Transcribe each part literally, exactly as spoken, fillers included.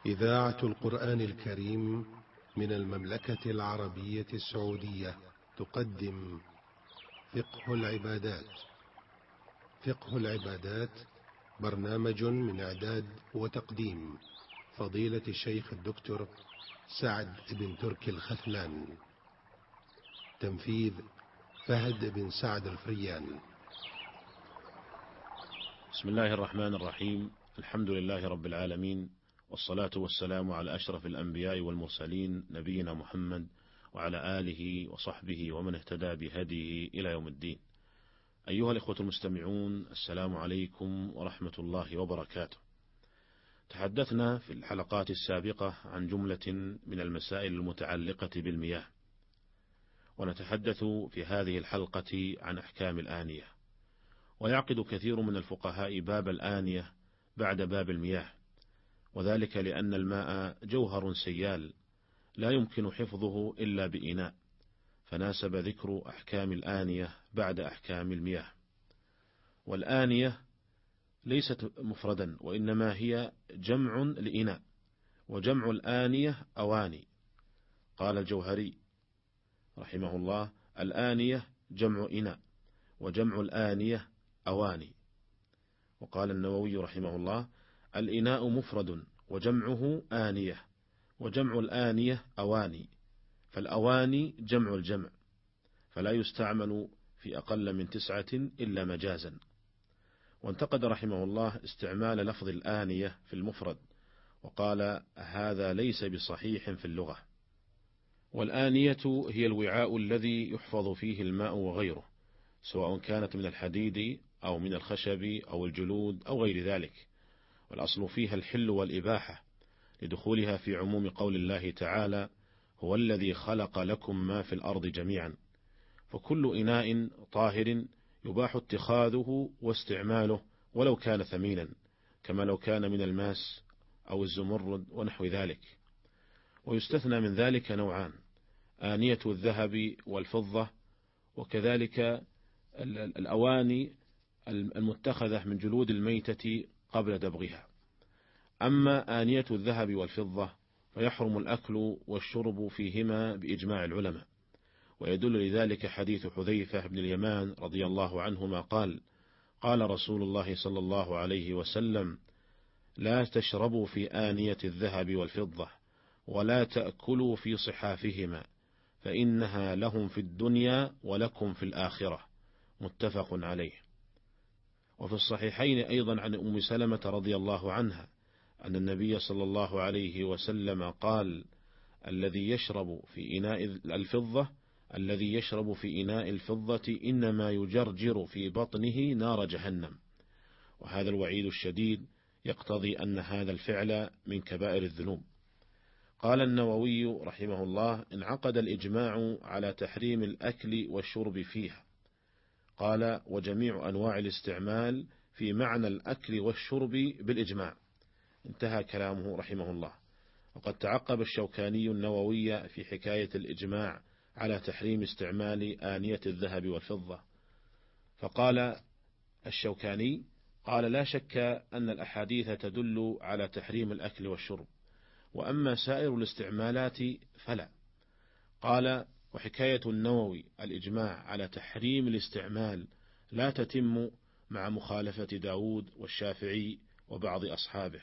إذاعة القرآن الكريم من المملكة العربية السعودية تقدم فقه العبادات. فقه العبادات برنامج من إعداد وتقديم فضيلة الشيخ الدكتور سعد بن تركي الخثلان. تنفيذ فهد بن سعد الفريان. بسم الله الرحمن الرحيم. الحمد لله رب العالمين، والصلاة والسلام على أشرف الأنبياء والمرسلين نبينا محمد وعلى آله وصحبه ومن اهتدى بهديه إلى يوم الدين. أيها الإخوة المستمعون، السلام عليكم ورحمة الله وبركاته. تحدثنا في الحلقات السابقة عن جملة من المسائل المتعلقة بالمياه، ونتحدث في هذه الحلقة عن أحكام الآنية. ويعقد كثير من الفقهاء باب الآنية بعد باب المياه، وذلك لأن الماء جوهر سيال لا يمكن حفظه إلا بإناء، فناسب ذكر أحكام الآنية بعد أحكام المياه. والآنية ليست مفردا، وإنما هي جمع لإناء، وجمع الآنية أواني. قال الجوهري رحمه الله: الآنية جمع إناء، وجمع الآنية أواني. وقال النووي رحمه الله: الإناء مفرد وجمعه آنية، وجمع الآنية أواني، فالأواني جمع الجمع، فلا يستعمل في أقل من تسعة إلا مجازا. وانتقد رحمه الله استعمال لفظ الآنية في المفرد، وقال: هذا ليس بصحيح في اللغة. والآنية هي الوعاء الذي يحفظ فيه الماء وغيره، سواء كانت من الحديد أو من الخشب أو الجلود أو غير ذلك، والأصل فيها الحل والإباحة، لدخولها في عموم قول الله تعالى: هو الذي خلق لكم ما في الأرض جميعا. فكل إناء طاهر يباح اتخاذه واستعماله ولو كان ثمينا، كما لو كان من الماس أو الزمرد ونحو ذلك. ويستثنى من ذلك نوعان: آنية الذهب والفضة، وكذلك الأواني المتخذة من جلود الميتة قبل دبغها. أما آنية الذهب والفضة فيحرم الأكل والشرب فيهما بإجماع العلماء، ويدل لذلك حديث حذيفة بن اليمان رضي الله عنهما قال: قال رسول الله صلى الله عليه وسلم: لا تشربوا في آنية الذهب والفضة، ولا تأكلوا في صحافهما، فإنها لهم في الدنيا ولكم في الآخرة. متفق عليه. وفي الصحيحين أيضا عن أم سلمة رضي الله عنها أن النبي صلى الله عليه وسلم قال: الذي يشرب في إناء الفضة الذي يشرب في إناء الفضة إنما يجرجر في بطنه نار جهنم. وهذا الوعيد الشديد يقتضي أن هذا الفعل من كبائر الذنوب. قال النووي رحمه الله: انعقد الإجماع على تحريم الأكل والشرب فيها. قال: وجميع أنواع الاستعمال في معنى الأكل والشرب بالإجماع. انتهى كلامه رحمه الله. وقد تعقب الشوكاني النووي في حكاية الإجماع على تحريم استعمال آنية الذهب والفضة، فقال الشوكاني: قال: لا شك أن الأحاديث تدل على تحريم الأكل والشرب، وأما سائر الاستعمالات فلا. قال: وحكاية النووي الإجماع على تحريم الاستعمال لا تتم مع مخالفة داود والشافعي وبعض أصحابه.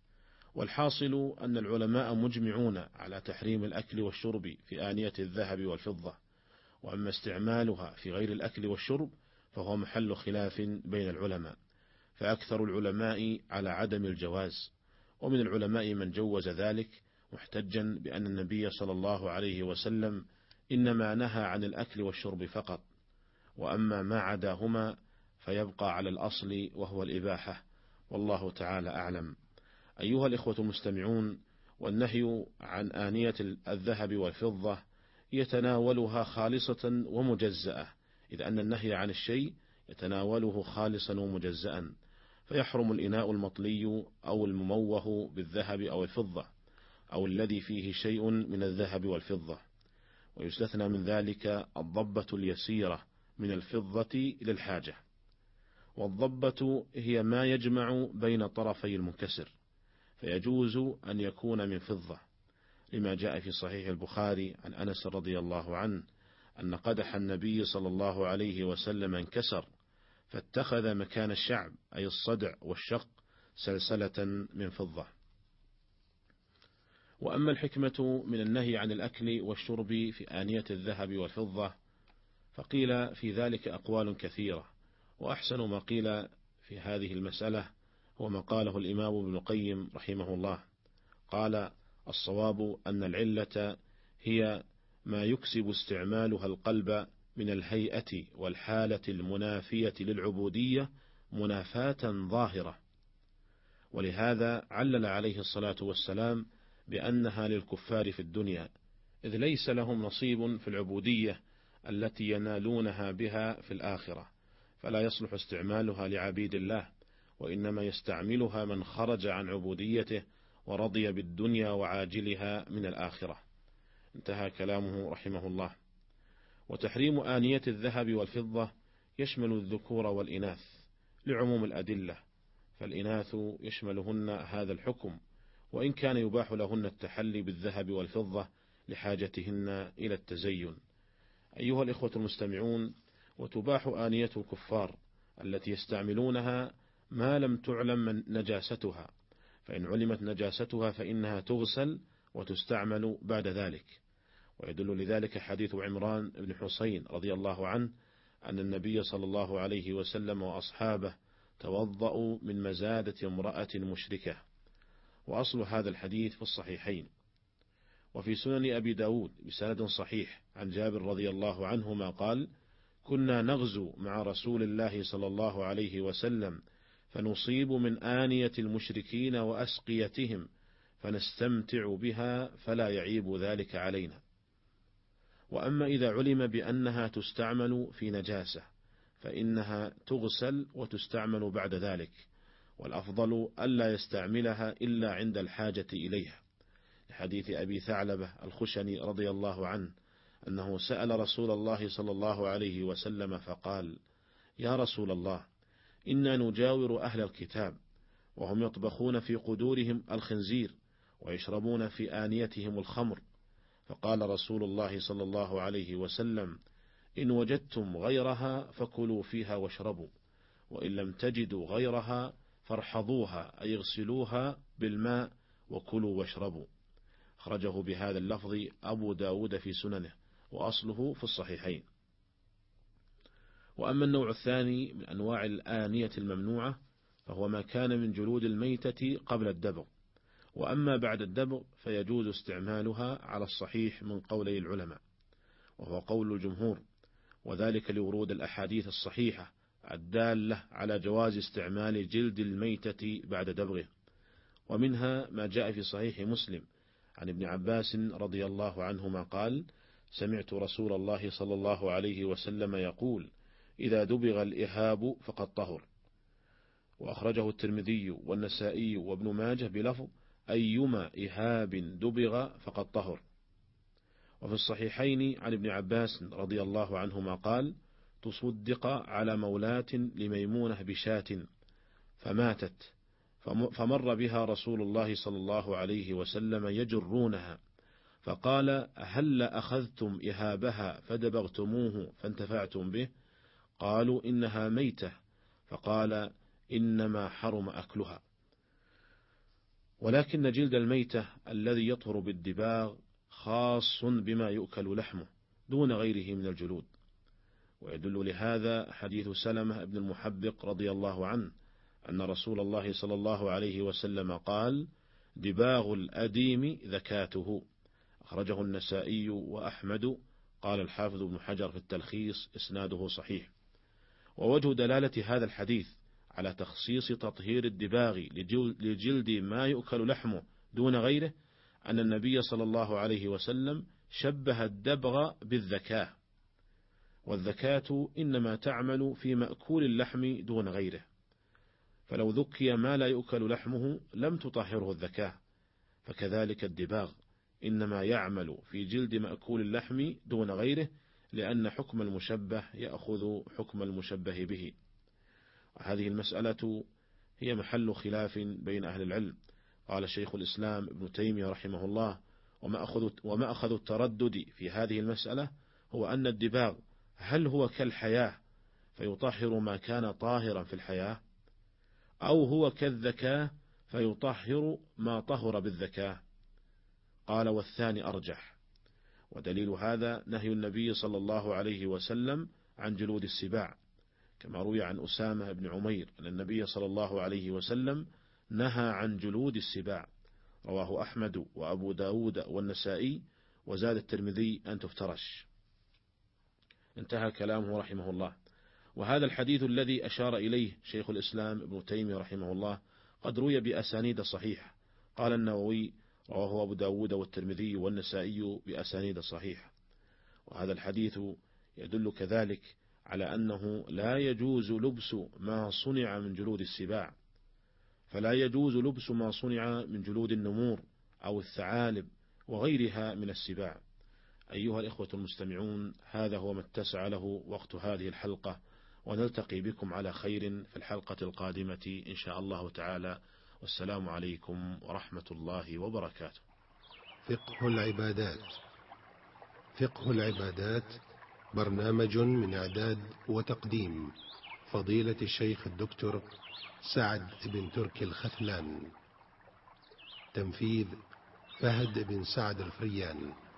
والحاصل أن العلماء مجمعون على تحريم الأكل والشرب في آنية الذهب والفضة، وأما استعمالها في غير الأكل والشرب فهو محل خلاف بين العلماء، فأكثر العلماء على عدم الجواز، ومن العلماء من جوز ذلك محتجا بأن النبي صلى الله عليه وسلم إنما نهى عن الأكل والشرب فقط، وأما ما عداهما فيبقى على الأصل وهو الإباحة، والله تعالى أعلم. أيها الإخوة المستمعون، والنهي عن آنية الذهب والفضة يتناولها خالصة ومجزأة، إذ أن النهي عن الشيء يتناوله خالصا ومجزأ، فيحرم الإناء المطلي أو المموه بالذهب أو الفضة، أو الذي فيه شيء من الذهب والفضة. ويستثنى من ذلك الضبة اليسيرة من الفضة للحاجة. والضبة هي ما يجمع بين طرفي المنكسر، فيجوز أن يكون من فضة، لما جاء في صحيح البخاري عن أنس رضي الله عنه أن قدح النبي صلى الله عليه وسلم انكسر، فاتخذ مكان الشعب أي الصدع والشق سلسلة من فضة. وأما الحكمة من النهي عن الأكل والشرب في آنية الذهب والفضة فقيل في ذلك أقوال كثيرة، وأحسن ما قيل في هذه المسألة هو ما قاله الإمام ابن القيم رحمه الله. قال: الصواب أن العلة هي ما يكسب استعمالها القلب من الهيئة والحالة المنافية للعبودية منافاة ظاهرة، ولهذا علل عليه الصلاة والسلام بأنها للكفار في الدنيا، إذ ليس لهم نصيب في العبودية التي ينالونها بها في الآخرة، فلا يصلح استعمالها لعبيد الله، وإنما يستعملها من خرج عن عبوديته ورضي بالدنيا وعاجلها من الآخرة. انتهى كلامه رحمه الله. وتحريم آنية الذهب والفضة يشمل الذكور والإناث لعموم الأدلة، فالإناث يشملهن هذا الحكم، وإن كان يباح لهن التحلي بالذهب والفضة لحاجتهن إلى التزين. أيها الإخوة المستمعون، وتباح آنية الكفار التي يستعملونها ما لم تعلم نجاستها، فإن علمت نجاستها فإنها تغسل وتستعمل بعد ذلك. ويدل لذلك حديث عمران بن حسين رضي الله عنه أن النبي صلى الله عليه وسلم وأصحابه توضأوا من مزادة امرأة مشركة، وأصل هذا الحديث في الصحيحين. وفي سنن أبي داود بسند صحيح عن جابر رضي الله عنهما قال: كنا نغزو مع رسول الله صلى الله عليه وسلم فنصيب من آنية المشركين وأسقيتهم فنستمتع بها فلا يعيب ذلك علينا. وأما إذا علم بأنها تستعمل في نجاسة فإنها تغسل وتستعمل بعد ذلك، والأفضل ألا يستعملها إلا عند الحاجة إليها، لحديث أبي ثعلبة الخشني رضي الله عنه أنه سأل رسول الله صلى الله عليه وسلم فقال: يا رسول الله، إنا نجاور أهل الكتاب وهم يطبخون في قدورهم الخنزير ويشربون في آنيتهم الخمر، فقال رسول الله صلى الله عليه وسلم: إن وجدتم غيرها فكلوا فيها واشربوا، وإن لم تجدوا غيرها فارحضوها أي اغسلوها بالماء وكلوا واشربوا. أخرجه بهذا اللفظ أبو داود في سننه، وأصله في الصحيحين. وأما النوع الثاني من أنواع الآنية الممنوعة فهو ما كان من جلود الميتة قبل الدبغ، وأما بعد الدبغ فيجوز استعمالها على الصحيح من قولي العلماء، وهو قول الجمهور، وذلك لورود الأحاديث الصحيحة الدالة على جواز استعمال جلد الميتة بعد دبغه. ومنها ما جاء في صحيح مسلم عن ابن عباس رضي الله عنهما قال: سمعت رسول الله صلى الله عليه وسلم يقول: إذا دبغ الإهاب فقد طهر. وأخرجه الترمذي والنسائي وابن ماجه بلفظ: أيما إهاب دبغ فقد طهر. وفي الصحيحين عن ابن عباس رضي الله عنهما قال: تصدق على مولاة لميمونة بشاة فماتت، فمر بها رسول الله صلى الله عليه وسلم يجرونها، فقال: هل أخذتم إهابها فدبغتموه فانتفعتم به؟ قالوا: إنها ميتة. فقال: إنما حرم أكلها. ولكن جلد الميتة الذي يطهر بالدباغ خاص بما يؤكل لحمه دون غيره من الجلود. ويدل لهذا حديث سلمة بن المحبق رضي الله عنه أن رسول الله صلى الله عليه وسلم قال: دباغ الأديم ذكاته. أخرجه النسائي وأحمد. قال الحافظ ابن حجر في التلخيص: إسناده صحيح. ووجه دلالة هذا الحديث على تخصيص تطهير الدباغ لجلد ما يؤكل لحمه دون غيره أن النبي صلى الله عليه وسلم شبه الدبغ بالذكاة، والذكاة إنما تعمل في مأكول اللحم دون غيره، فلو ذكي ما لا يؤكل لحمه لم تطهره الذكاة، فكذلك الدباغ إنما يعمل في جلد مأكول اللحم دون غيره، لأن حكم المشبه يأخذ حكم المشبه به. هذه المسألة هي محل خلاف بين أهل العلم، قال شيخ الإسلام ابن تيمية رحمه الله: وما أخذ, وما أخذ التردد في هذه المسألة هو أن الدباغ هل هو كالحياة فيطهر ما كان طاهرا في الحياة، أو هو كالذكاء فيطهر ما طهر بالذكاء. قال: والثاني أرجح. ودليل هذا نهي النبي صلى الله عليه وسلم عن جلود السباع، كما روي عن أسامة بن عمير أن النبي صلى الله عليه وسلم نهى عن جلود السباع، رواه أحمد وأبو داود والنسائي، وزاد الترمذي أن تفترش. انتهى كلامه رحمه الله. وهذا الحديث الذي أشار إليه شيخ الإسلام ابن تيمية رحمه الله قد روي بأسانيد صحيحة. قال النووي: رواه أبو داود والترمذي والنسائي بأسانيد صحيحة. وهذا الحديث يدل كذلك على أنه لا يجوز لبس ما صنع من جلود السباع، فلا يجوز لبس ما صنع من جلود النمور أو الثعالب وغيرها من السباع. أيها الإخوة المستمعون، هذا هو ما اتسع له وقت هذه الحلقة، ونلتقي بكم على خير في الحلقة القادمة إن شاء الله تعالى، والسلام عليكم ورحمة الله وبركاته. فقه العبادات. فقه العبادات برنامج من إعداد وتقديم فضيلة الشيخ الدكتور سعد بن تركي الخثلان. تنفيذ فهد بن سعد الفريان.